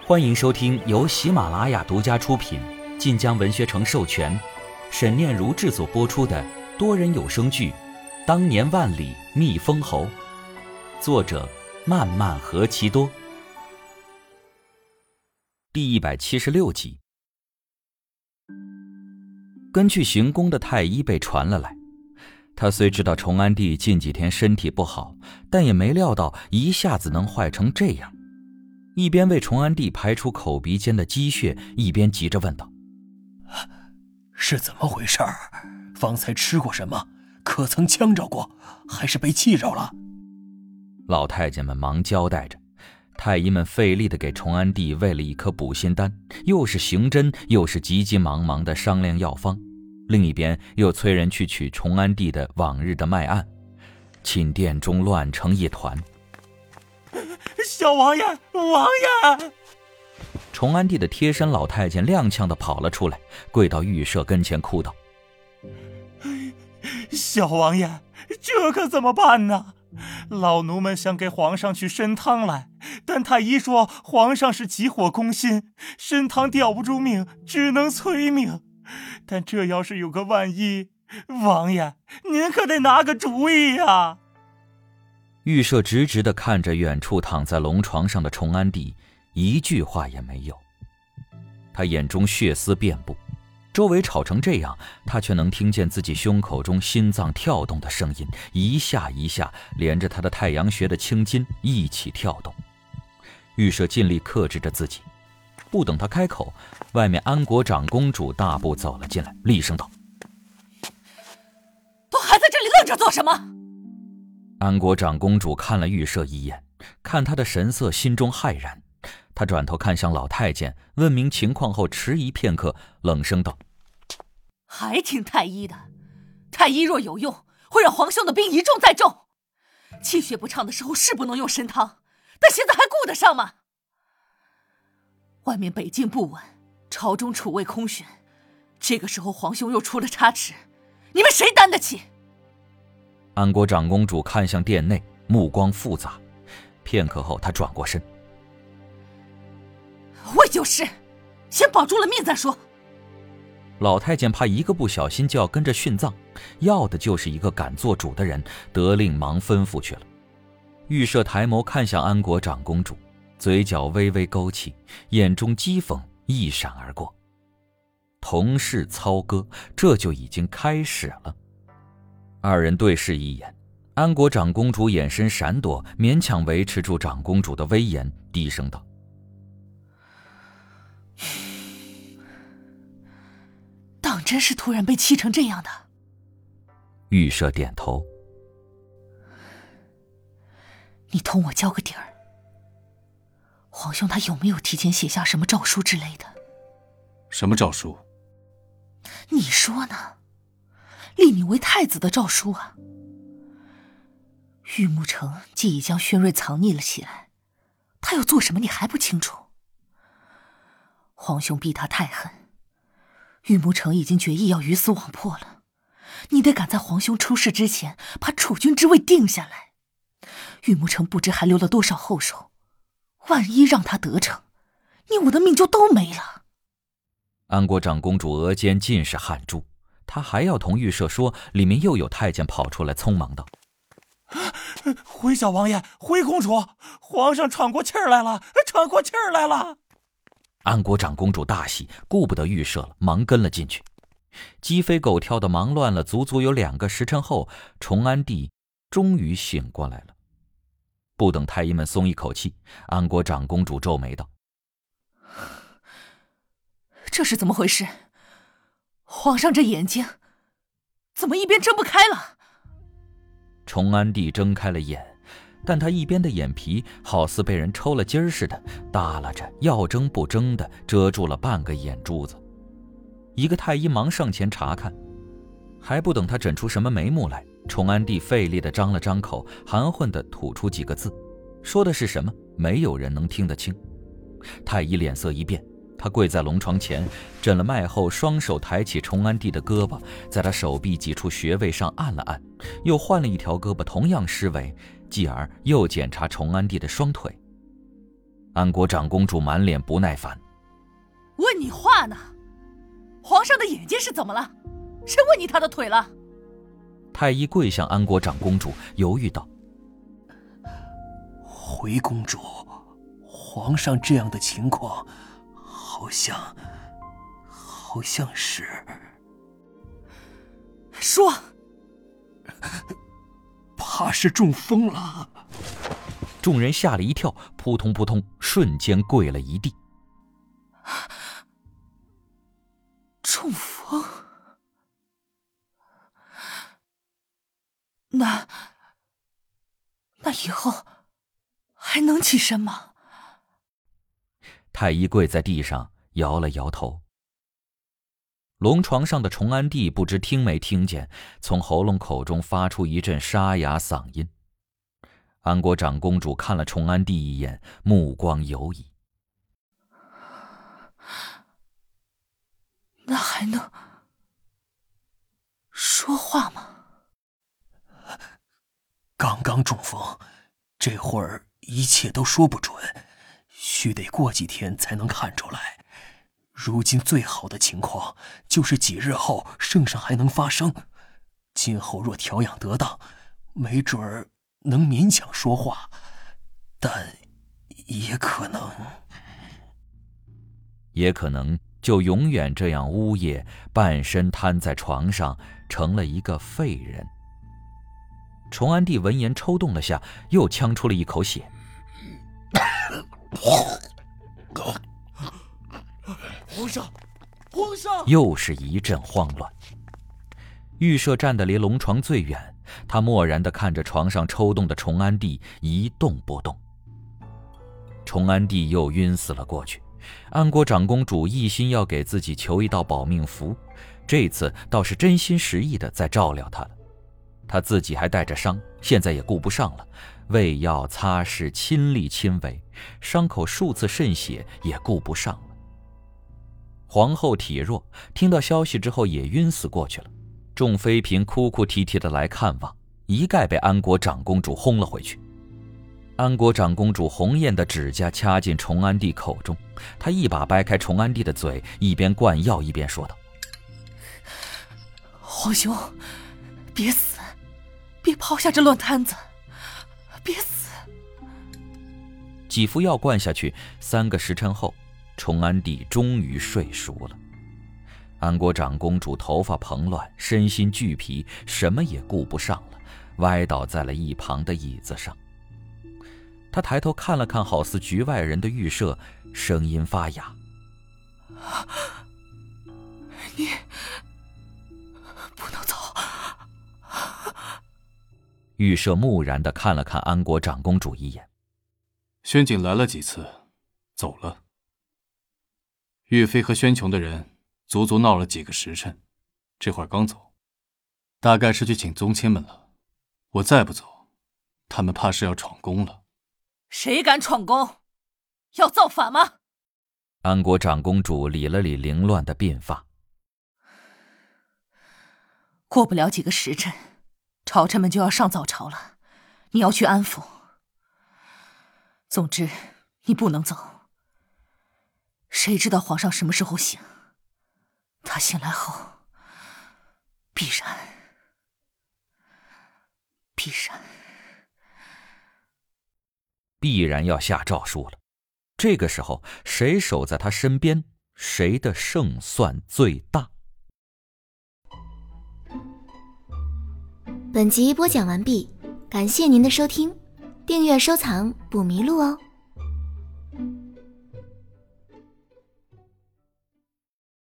欢迎收听由喜马拉雅独家出品，晋江文学城授权，沈念如制作播出的多人有声剧《当年万里觅封侯》，作者漫漫何其多，第176集。根据行宫的太医被传了来，他虽知道崇安帝近几天身体不好，但也没料到一下子能坏成这样。一边为崇安帝排出口鼻间的积血，一边急着问道： 是怎么回事？方才吃过什么？可曾呛着过？还是被气着了？ 老太监们忙交代着，太医们费力地给崇安帝喂了一颗补心丹，又是行针，又是急急忙忙地商量药方。另一边又催人去取崇安帝的往日的脉案，寝殿中乱成一团。 小王爷，王爷！ 崇安帝的贴身老太监踉跄地跑了出来，跪到御舍跟前哭道： 小王爷，这可怎么办呢？老奴们想给皇上去参汤来，但太医说皇上是急火攻心，参汤吊不住命，只能催命。但这要是有个万一，王爷您可得拿个主意呀！ 御舍直直地看着远处躺在龙床上的崇安帝，一句话也没有。他眼中血丝遍布，周围吵成这样，他却能听见自己胸口中心脏跳动的声音，一下一下连着他的太阳穴的青筋一起跳动。御舍尽力克制着自己，不等他开口，外面安国长公主大步走了进来，厉声道： 都还在这里愣着做什么？ 安国长公主看了御舍一眼，看他的神色，心中骇然。她转头看向老太监，问明情况后迟疑片刻，冷声道： 还听太医的？太医若有用，会让皇兄的病一重再重。气血不畅的时候是不能用参汤，但现在还顾得上吗？外面北境不稳，朝中储位空悬，这个时候皇兄又出了差池，你们谁担得起？ 安国长公主看向殿内，目光复杂，片刻后她转过身： 我就是，先保住了命再说。 老太监怕一个不小心就要跟着殉葬，要的就是一个敢做主的人，得令忙吩咐去了。御舍抬眸看向安国长公主，嘴角微微勾起，眼中讥讽一闪而过。同是操戈，这就已经开始了。二人对视一眼，安国长公主眼神闪躲，勉强维持住长公主的威严，低声道： 当真是突然被气成这样的？ 御舍点头： 你同我交个底儿，皇兄他有没有提前写下什么诏书之类的？ 什么诏书？ 你说呢？立你为太子的诏书啊！玉木城既已将宣瑞藏匿了起来，他要做什么你还不清楚？皇兄逼他太狠，玉木城已经决意要鱼死网破了，你得赶在皇兄出事之前把储君之位定下来。玉木城不知还留了多少后手，万一让他得逞，你我的命就都没了。 安国长公主额间尽是汗珠，她还要同御舍说，里面又有太监跑出来，匆忙道： 回小王爷，回公主，皇上喘过气儿来了，喘过气儿来了。 安国长公主大喜，顾不得御舍了，忙跟了进去。鸡飞狗跳的忙乱了足足有2个时辰后，崇安帝终于醒过来了。不等太医们松一口气，安国长公主皱眉道： 这是怎么回事？皇上这眼睛怎么一边睁不开了？ 崇安帝睁开了眼，但他一边的眼皮好似被人抽了筋儿似的，耷拉着，要睁不睁的遮住了半个眼珠子。一个太医忙上前查看，还不等他诊出什么眉目来，崇安帝费力地张了张口，含混地吐出几个字，说的是什么，没有人能听得清。太医脸色一变，他跪在龙床前，诊了脉后，双手抬起崇安帝的胳膊，在他手臂几处穴位上按了按，又换了一条胳膊同样施为，继而又检查崇安帝的双腿。 安国长公主满脸不耐烦。 问你话呢？皇上的眼睛是怎么了？谁问你他的腿了？ 太医跪向安国长公主，犹豫道： 回公主，皇上这样的情况好像是…… 说， 怕是中风了。 众人吓了一跳，扑通扑通，瞬间跪了一地。 中风？那以后还能起身吗？ 太医跪在地上摇了摇头。龙床上的崇安帝不知听没听见，从喉咙口中发出一阵沙哑嗓音。安国长公主看了崇安帝一眼，目光游移。 那还能说话吗？ 刚刚中风，这会儿一切都说不准，须得过几天才能看出来。如今最好的情况就是几日后圣上还能发声，今后若调养得当，没准儿能勉强说话，但也可能就永远这样呜咽，半身瘫在床上，成了一个废人。崇安帝闻言抽动了下，又呛出了一口血。 皇上！ 又是一阵慌乱。御舍站得离龙床最远，他漠然地看着床上抽动的崇安帝，一动不动。崇安帝又晕死了过去。安国长公主一心要给自己求一道保命符，这次倒是真心实意地在照料他了。他自己还带着伤，现在也顾不上了，喂药擦拭亲力亲为，伤口数次渗血也顾不上了。皇后体弱，听到消息之后也晕死过去了。众妃嫔哭哭啼啼地来看望，一概被安国长公主轰了回去。安国长公主红艳的指甲掐进崇安帝口中，她一把掰开崇安帝的嘴，一边灌药一边说道： 皇兄，别死，别抛下这乱摊子，别死。 几副药灌下去，3个时辰后，崇安帝终于睡熟了。安国长公主头发蓬乱，身心俱疲，什么也顾不上了，歪倒在了一旁的椅子上。她抬头看了看好似局外人的御舍，声音发哑： 你不能走。 御舍木然地看了看安国长公主一眼： 宣景来了几次，走了。岳飞和宣琼的人足足闹了几个时辰，这会儿刚走，大概是去请宗亲们了。我再不走，他们怕是要闯宫了。 谁敢闯宫？要造反吗？ 安国长公主理了理凌乱的鬓发。 过不了几个时辰，朝臣们就要上早朝了，你要去安抚。总之，你不能走。谁知道皇上什么时候醒？他醒来后，必然要下诏书了。这个时候，谁守在他身边，谁的胜算最大。 本集播讲完毕，感谢您的收听，订阅收藏不迷路哦。